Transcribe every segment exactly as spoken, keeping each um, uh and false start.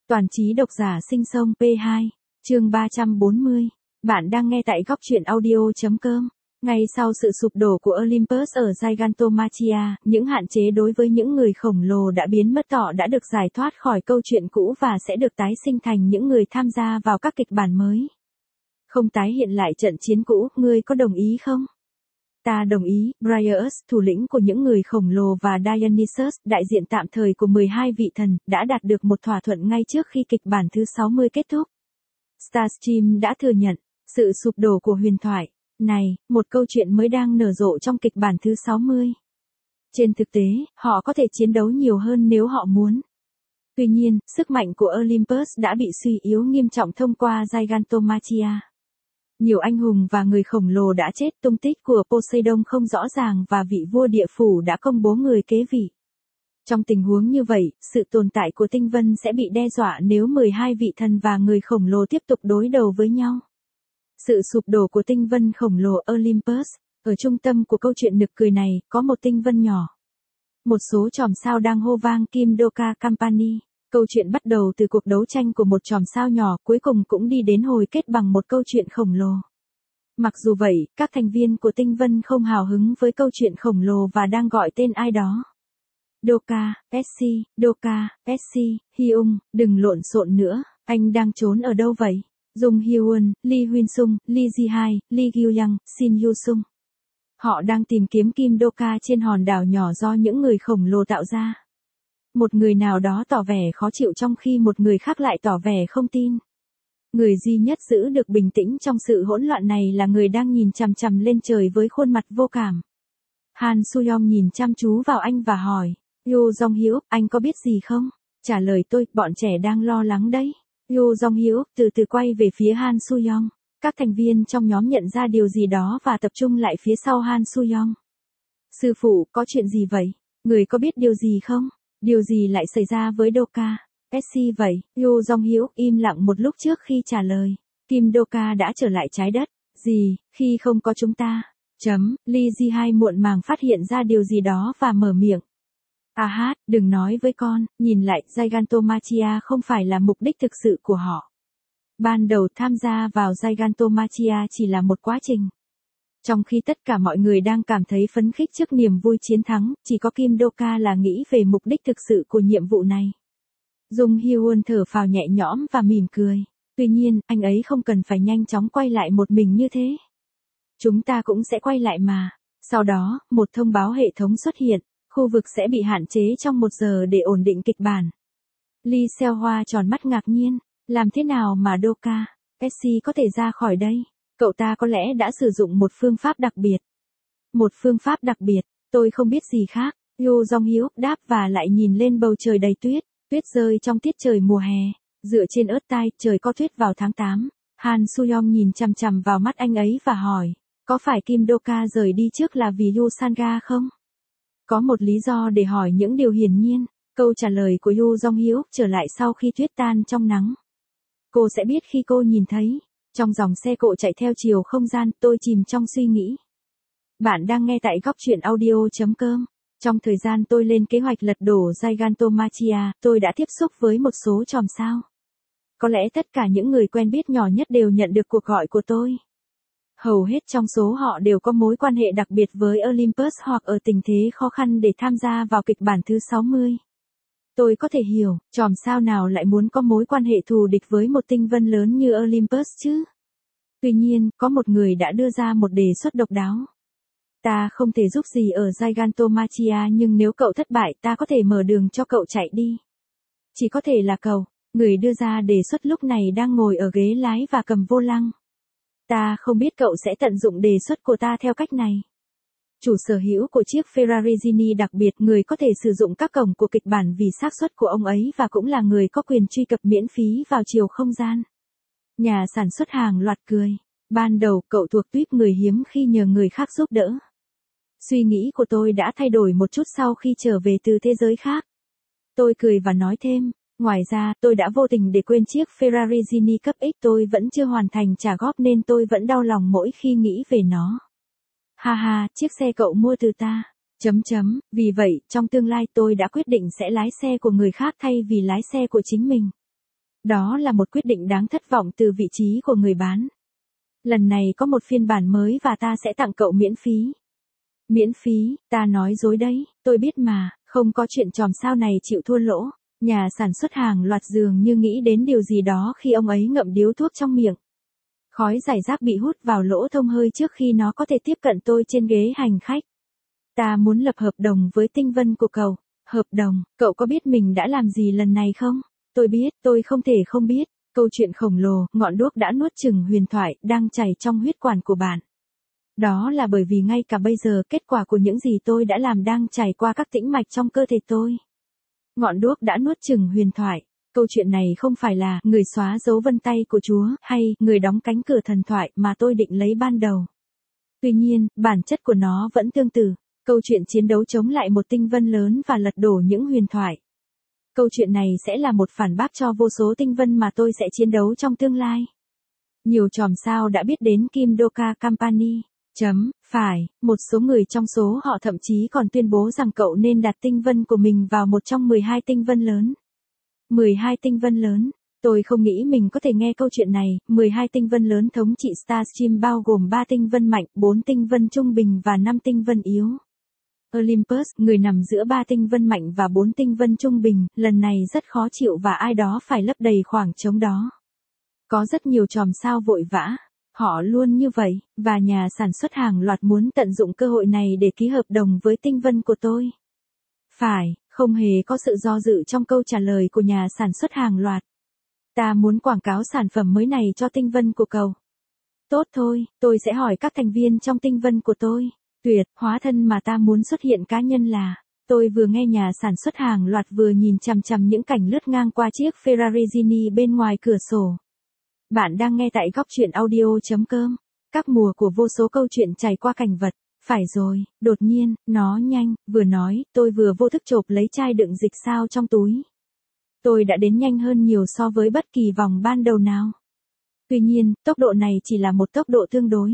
Toàn trí độc giả sinh sông pê hai, chương ba trăm bốn mươi. Bạn đang nghe tại góc truyện audio chấm com. Ngay sau sự sụp đổ của Olympus ở Gigantomachia, những hạn chế đối với những người khổng lồ đã biến mất, họ đã được giải thoát khỏi câu chuyện cũ và sẽ được tái sinh thành những người tham gia vào các kịch bản mới. Không tái hiện lại trận chiến cũ, ngươi có đồng ý không? Ta đồng ý. Briareus, thủ lĩnh của những người khổng lồ, và Dionysus, đại diện tạm thời của mười hai vị thần, đã đạt được một thỏa thuận ngay trước khi kịch bản thứ sáu mươi kết thúc. Starstream đã thừa nhận sự sụp đổ của huyền thoại này, một câu chuyện mới đang nở rộ trong kịch bản thứ sáu mươi. Trên thực tế, họ có thể chiến đấu nhiều hơn nếu họ muốn. Tuy nhiên, sức mạnh của Olympus đã bị suy yếu nghiêm trọng thông qua Gigantomachia. Nhiều anh hùng và người khổng lồ đã chết, tung tích của Poseidon không rõ ràng, và vị vua địa phủ đã công bố người kế vị. Trong tình huống như vậy, sự tồn tại của tinh vân sẽ bị đe dọa nếu mười hai vị thần và người khổng lồ tiếp tục đối đầu với nhau. Sự sụp đổ của tinh vân khổng lồ Olympus. Ở trung tâm của câu chuyện nực cười này, có một tinh vân nhỏ. Một số chòm sao đang hô vang Kim Doka Company. Câu chuyện bắt đầu từ cuộc đấu tranh của một chòm sao nhỏ, cuối cùng cũng đi đến hồi kết bằng một câu chuyện khổng lồ. Mặc dù vậy, các thành viên của tinh vân không hào hứng với câu chuyện khổng lồ và đang gọi tên ai đó. Doka, Percy, Doka, Percy, Hyung, đừng lộn xộn nữa, anh đang trốn ở đâu vậy? Jung Hyun, Lee Huyên Sung, Lee Ji Hai, Lee Gyu Young, Shin Yu Sung. Họ đang tìm kiếm Kim Doka trên hòn đảo nhỏ do những người khổng lồ tạo ra. Một người nào đó tỏ vẻ khó chịu trong khi một người khác lại tỏ vẻ không tin. Người duy nhất giữ được bình tĩnh trong sự hỗn loạn này là người đang nhìn chằm chằm lên trời với khuôn mặt vô cảm. Han Soo-yeon nhìn chăm chú vào anh và hỏi, Yoo Jong-hyuk, anh có biết gì không? Trả lời tôi, bọn trẻ đang lo lắng đấy. Yoo Jong-hyuk từ từ quay về phía Han Soo-yeon. Các thành viên trong nhóm nhận ra điều gì đó và tập trung lại phía sau Han Soo-yeon. Sư phụ, có chuyện gì vậy? Người có biết điều gì không? Điều gì lại xảy ra với Doka, Percy vậy? Yoo Jong-hyuk im lặng một lúc trước khi trả lời. Kim Doka đã trở lại trái đất. Gì, khi không có chúng ta? Chấm, Lee Ji Hai muộn màng phát hiện ra điều gì đó và mở miệng. À hát, đừng nói với con, nhìn lại, Gigantomachia không phải là mục đích thực sự của họ. Ban đầu tham gia vào Gigantomachia chỉ là một quá trình. Trong khi tất cả mọi người đang cảm thấy phấn khích trước niềm vui chiến thắng, chỉ có Kim Doka là nghĩ về mục đích thực sự của nhiệm vụ này. Jung Hyun thở phào nhẹ nhõm và mỉm cười. Tuy nhiên, anh ấy không cần phải nhanh chóng quay lại một mình như thế. Chúng ta cũng sẽ quay lại mà. Sau đó, một thông báo hệ thống xuất hiện, khu vực sẽ bị hạn chế trong một giờ để ổn định kịch bản. Lee Seo-hwa tròn mắt ngạc nhiên. Làm thế nào mà Doka, Percy có thể ra khỏi đây? Cậu ta có lẽ đã sử dụng một phương pháp đặc biệt. Một phương pháp đặc biệt, tôi không biết gì khác. Yoo Jong-hyuk đáp và lại nhìn lên bầu trời đầy tuyết. Tuyết rơi trong tiết trời mùa hè. Dựa trên ớt tai, trời có tuyết vào tháng tám. Han Soo-yeon nhìn chằm chằm vào mắt anh ấy và hỏi, có phải Kim Doka rời đi trước là vì Yu Sanga không? Có một lý do để hỏi những điều hiển nhiên. Câu trả lời của Yoo Jong-hyuk trở lại sau khi tuyết tan trong nắng. Cô sẽ biết khi cô nhìn thấy. Trong dòng xe cộ chạy theo chiều không gian, tôi chìm trong suy nghĩ. Bạn đang nghe tại góc truyện audio chấm com. Trong thời gian tôi lên kế hoạch lật đổ Gigantomachia, tôi đã tiếp xúc với một số chòm sao. Có lẽ tất cả những người quen biết nhỏ nhất đều nhận được cuộc gọi của tôi. Hầu hết trong số họ đều có mối quan hệ đặc biệt với Olympus hoặc ở tình thế khó khăn để tham gia vào kịch bản thứ sáu mươi. Tôi có thể hiểu, chòm sao nào lại muốn có mối quan hệ thù địch với một tinh vân lớn như Olympus chứ? Tuy nhiên, có một người đã đưa ra một đề xuất độc đáo. Ta không thể giúp gì ở Gigantomachia, nhưng nếu cậu thất bại, ta có thể mở đường cho cậu chạy đi. Chỉ có thể là cậu. Người đưa ra đề xuất lúc này đang ngồi ở ghế lái và cầm vô lăng. Ta không biết cậu sẽ tận dụng đề xuất của ta theo cách này. Chủ sở hữu của chiếc Ferrari Gini đặc biệt, người có thể sử dụng các cổng của kịch bản vì xác suất của ông ấy, và cũng là người có quyền truy cập miễn phí vào chiều không gian. Nhà sản xuất hàng loạt cười. Ban đầu cậu thuộc tuýp người hiếm khi nhờ người khác giúp đỡ. Suy nghĩ của tôi đã thay đổi một chút sau khi trở về từ thế giới khác. Tôi cười và nói thêm, ngoài ra, tôi đã vô tình để quên chiếc Ferrari Gini cấp X tôi vẫn chưa hoàn thành trả góp nên tôi vẫn đau lòng mỗi khi nghĩ về nó. Ha ha, chiếc xe cậu mua từ ta. Chấm chấm, vì vậy, trong tương lai tôi đã quyết định sẽ lái xe của người khác thay vì lái xe của chính mình. Đó là một quyết định đáng thất vọng từ vị trí của người bán. Lần này có một phiên bản mới và ta sẽ tặng cậu miễn phí. Miễn phí, ta nói dối đấy, tôi biết mà, không có chuyện chòm sao này chịu thua lỗ. Nhà sản xuất hàng loạt dường như nghĩ đến điều gì đó khi ông ấy ngậm điếu thuốc trong miệng. Khói giải rác bị hút vào lỗ thông hơi trước khi nó có thể tiếp cận tôi trên ghế hành khách. Ta muốn lập hợp đồng với Tinh Vân của cậu. Hợp đồng, cậu có biết mình đã làm gì lần này không? Tôi biết, tôi không thể không biết. Câu chuyện khổng lồ, ngọn đuốc đã nuốt chửng huyền thoại, đang chảy trong huyết quản của bạn. Đó là bởi vì ngay cả bây giờ kết quả của những gì tôi đã làm đang chảy qua các tĩnh mạch trong cơ thể tôi. Ngọn đuốc đã nuốt chửng huyền thoại. Câu chuyện này không phải là người xóa dấu vân tay của Chúa hay người đóng cánh cửa thần thoại mà tôi định lấy ban đầu. Tuy nhiên, bản chất của nó vẫn tương tự. Câu chuyện chiến đấu chống lại một tinh vân lớn và lật đổ những huyền thoại. Câu chuyện này sẽ là một phản bác cho vô số tinh vân mà tôi sẽ chiến đấu trong tương lai. Nhiều chòm sao đã biết đến Kim Doka Company. Chấm, phải, một số người trong số họ thậm chí còn tuyên bố rằng cậu nên đặt tinh vân của mình vào một trong mười hai tinh vân lớn. mười hai tinh vân lớn. Tôi không nghĩ mình có thể nghe câu chuyện này. mười hai tinh vân lớn thống trị Starstream bao gồm ba tinh vân mạnh, bốn tinh vân trung bình và năm tinh vân yếu. Olympus, người nằm giữa ba tinh vân mạnh và bốn tinh vân trung bình, lần này rất khó chịu và ai đó phải lấp đầy khoảng trống đó. Có rất nhiều chòm sao vội vã. Họ luôn như vậy, và nhà sản xuất hàng loạt muốn tận dụng cơ hội này để ký hợp đồng với tinh vân của tôi. Phải, không hề có sự do dự trong câu trả lời của nhà sản xuất hàng loạt. Ta muốn quảng cáo sản phẩm mới này cho tinh vân của cậu. Tốt thôi, tôi sẽ hỏi các thành viên trong tinh vân của tôi. Tuyệt, hóa thân mà ta muốn xuất hiện cá nhân là, tôi vừa nghe nhà sản xuất hàng loạt vừa nhìn chằm chằm những cảnh lướt ngang qua chiếc Ferrari Gini bên ngoài cửa sổ. Bạn đang nghe tại góc truyện audio chấm com. Các mùa của vô số câu chuyện chảy qua cảnh vật. Phải rồi, đột nhiên, nó nhanh, vừa nói, tôi vừa vô thức chộp lấy chai đựng dịch sao trong túi. Tôi đã đến nhanh hơn nhiều so với bất kỳ vòng ban đầu nào. Tuy nhiên, tốc độ này chỉ là một tốc độ tương đối.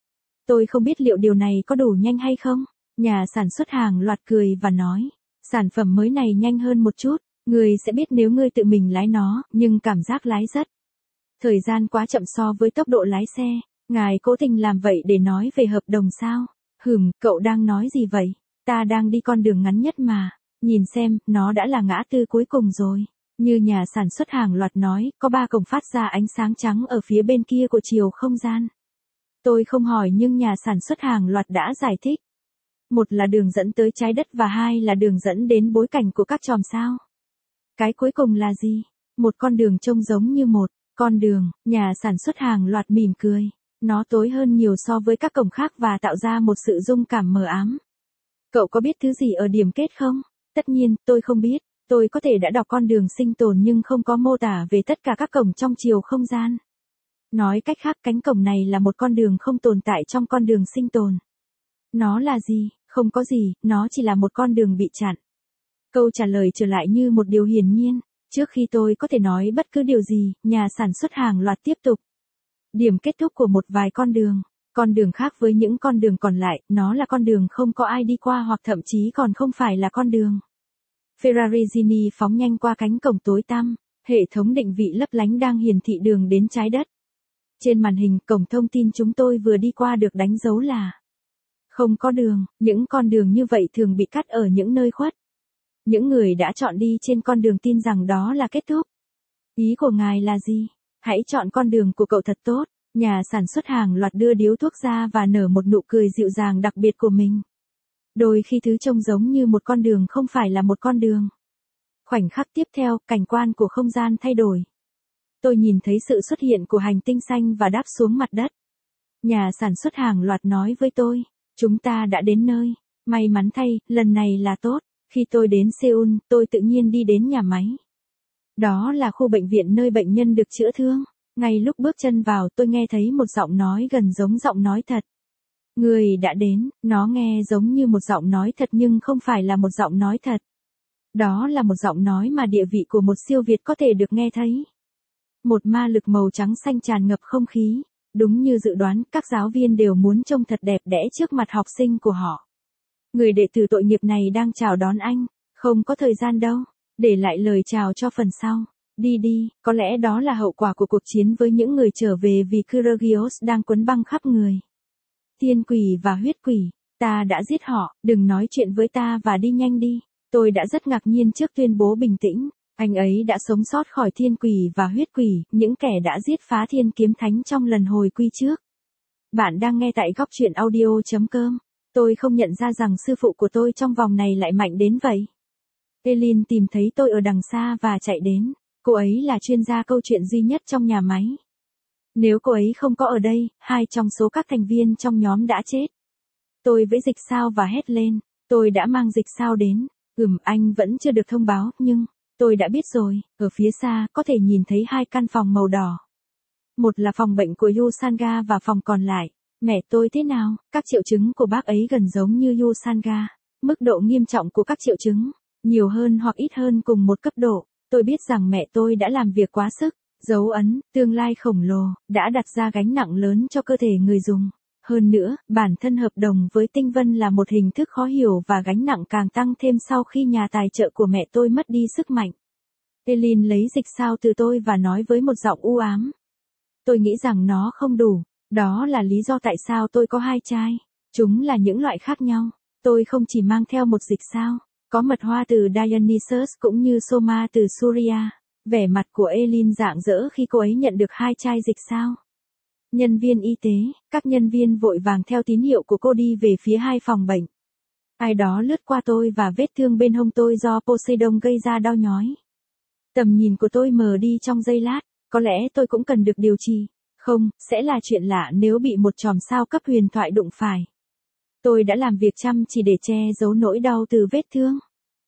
Tôi không biết liệu điều này có đủ nhanh hay không. Nhà sản xuất hàng loạt cười và nói, sản phẩm mới này nhanh hơn một chút, người sẽ biết nếu ngươi tự mình lái nó, nhưng cảm giác lái rất. Thời gian quá chậm so với tốc độ lái xe, ngài cố tình làm vậy để nói về hợp đồng sao? Hừm, cậu đang nói gì vậy? Ta đang đi con đường ngắn nhất mà. Nhìn xem, nó đã là ngã tư cuối cùng rồi. Như nhà sản xuất hàng loạt nói, có ba cổng phát ra ánh sáng trắng ở phía bên kia của chiều không gian. Tôi không hỏi nhưng nhà sản xuất hàng loạt đã giải thích. Một là đường dẫn tới trái đất và hai là đường dẫn đến bối cảnh của các chòm sao. Cái cuối cùng là gì? Một con đường trông giống như một con đường, nhà sản xuất hàng loạt mỉm cười. Nó tối hơn nhiều so với các cổng khác và tạo ra một sự rung cảm mờ ám. Cậu có biết thứ gì ở điểm kết không? Tất nhiên, tôi không biết. Tôi có thể đã đọc con đường sinh tồn nhưng không có mô tả về tất cả các cổng trong chiều không gian. Nói cách khác, cánh cổng này là một con đường không tồn tại trong con đường sinh tồn. Nó là gì? Không có gì, nó chỉ là một con đường bị chặn. Câu trả lời trở lại như một điều hiển nhiên. Trước khi tôi có thể nói bất cứ điều gì, nhà sản xuất hàng loạt tiếp tục. Điểm kết thúc của một vài con đường. Con đường khác với những con đường còn lại, nó là con đường không có ai đi qua hoặc thậm chí còn không phải là con đường. Ferrari Gini phóng nhanh qua cánh cổng tối tăm, hệ thống định vị lấp lánh đang hiển thị đường đến trái đất. Trên màn hình, cổng thông tin chúng tôi vừa đi qua được đánh dấu là không có đường, những con đường như vậy thường bị cắt ở những nơi khuất. Những người đã chọn đi trên con đường tin rằng đó là kết thúc. Ý của ngài là gì? Hãy chọn con đường của cậu thật tốt. Nhà sản xuất hàng loạt đưa điếu thuốc ra và nở một nụ cười dịu dàng đặc biệt của mình. Đôi khi thứ trông giống như một con đường không phải là một con đường. Khoảnh khắc tiếp theo, cảnh quan của không gian thay đổi. Tôi nhìn thấy sự xuất hiện của hành tinh xanh và đáp xuống mặt đất. Nhà sản xuất hàng loạt nói với tôi, chúng ta đã đến nơi. May mắn thay, lần này là tốt. Khi tôi đến Seoul, tôi tự nhiên đi đến nhà máy. Đó là khu bệnh viện nơi bệnh nhân được chữa thương. Ngay lúc bước chân vào, tôi nghe thấy một giọng nói gần giống giọng nói thật. Người đã đến, nó nghe giống như một giọng nói thật nhưng không phải là một giọng nói thật. Đó là một giọng nói mà địa vị của một siêu việt có thể được nghe thấy. Một ma lực màu trắng xanh tràn ngập không khí. Đúng như dự đoán, các giáo viên đều muốn trông thật đẹp đẽ trước mặt học sinh của họ. Người đệ tử tội nghiệp này đang chào đón anh. Không có thời gian đâu. Để lại lời chào cho phần sau. Đi đi, có lẽ đó là hậu quả của cuộc chiến với những người trở về vì Kyrgios đang quấn băng khắp người. Thiên quỷ và huyết quỷ, ta đã giết họ, đừng nói chuyện với ta và đi nhanh đi. Tôi đã rất ngạc nhiên trước tuyên bố bình tĩnh. Anh ấy đã sống sót khỏi thiên quỷ và huyết quỷ, những kẻ đã giết phá thiên kiếm thánh trong lần hồi quy trước. Bạn đang nghe tại góc truyện audio chấm com. Tôi không nhận ra rằng sư phụ của tôi trong vòng này lại mạnh đến vậy. Eileen tìm thấy tôi ở đằng xa và chạy đến. Cô ấy là chuyên gia câu chuyện duy nhất trong nhà máy. Nếu cô ấy không có ở đây, hai trong số các thành viên trong nhóm đã chết. Tôi vẫy dịch sao và hét lên. Tôi đã mang dịch sao đến. Ừm, anh vẫn chưa được thông báo, nhưng... Tôi đã biết rồi, ở phía xa, có thể nhìn thấy hai căn phòng màu đỏ. Một là phòng bệnh của Yusanga và phòng còn lại. Mẹ tôi thế nào? Các triệu chứng của bác ấy gần giống như Yusanga. Mức độ nghiêm trọng của các triệu chứng, nhiều hơn hoặc ít hơn cùng một cấp độ. Tôi biết rằng mẹ tôi đã làm việc quá sức. Dấu ấn, tương lai khổng lồ, đã đặt ra gánh nặng lớn cho cơ thể người dùng. Hơn nữa, bản thân hợp đồng với Tinh Vân là một hình thức khó hiểu và gánh nặng càng tăng thêm sau khi nhà tài trợ của mẹ tôi mất đi sức mạnh. Eileen lấy dịch sao từ tôi và nói với một giọng u ám. Tôi nghĩ rằng nó không đủ, đó là lý do tại sao tôi có hai chai. Chúng là những loại khác nhau. Tôi không chỉ mang theo một dịch sao, có mật hoa từ Dionysus cũng như Soma từ Surya. Vẻ mặt của Eileen rạng rỡ khi cô ấy nhận được hai chai dịch sao. Nhân viên y tế, các nhân viên vội vàng theo tín hiệu của cô đi về phía hai phòng bệnh. Ai đó lướt qua tôi và vết thương bên hông tôi do Poseidon gây ra đau nhói. Tầm nhìn của tôi mờ đi trong giây lát, có lẽ tôi cũng cần được điều trị. Không, sẽ là chuyện lạ nếu bị một chòm sao cấp huyền thoại đụng phải. Tôi đã làm việc chăm chỉ để che giấu nỗi đau từ vết thương.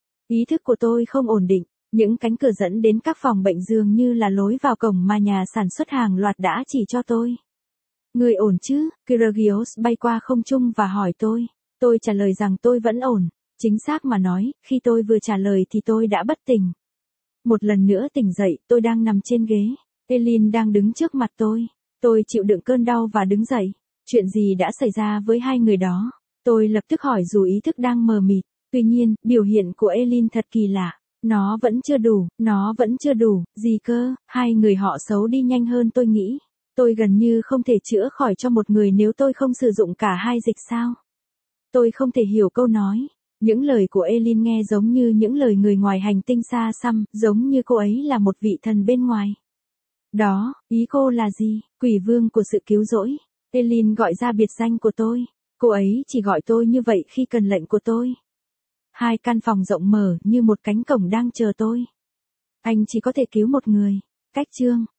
Ý thức của tôi không ổn định. Những cánh cửa dẫn đến các phòng bệnh dường như là lối vào cổng mà nhà sản xuất hàng loạt đã chỉ cho tôi. Người ổn chứ? Kyrgios bay qua không trung và hỏi tôi. Tôi trả lời rằng tôi vẫn ổn. Chính xác mà nói, khi tôi vừa trả lời thì tôi đã bất tỉnh. Một lần nữa tỉnh dậy, tôi đang nằm trên ghế. Eileen đang đứng trước mặt tôi. Tôi chịu đựng cơn đau và đứng dậy. Chuyện gì đã xảy ra với hai người đó? Tôi lập tức hỏi dù ý thức đang mờ mịt. Tuy nhiên, biểu hiện của Eileen thật kỳ lạ. Nó vẫn chưa đủ, nó vẫn chưa đủ, gì cơ, hai người họ xấu đi nhanh hơn tôi nghĩ. Tôi gần như không thể chữa khỏi cho một người nếu tôi không sử dụng cả hai dịch sao. Tôi không thể hiểu câu nói. Những lời của Eileen nghe giống như những lời người ngoài hành tinh xa xăm, giống như cô ấy là một vị thần bên ngoài. Đó, ý cô là gì? Quỷ vương của sự cứu rỗi. Eileen gọi ra biệt danh của tôi. Cô ấy chỉ gọi tôi như vậy khi cần lệnh của tôi. Hai căn phòng rộng mở như một cánh cổng đang chờ tôi. Anh chỉ có thể cứu một người. Cách chương.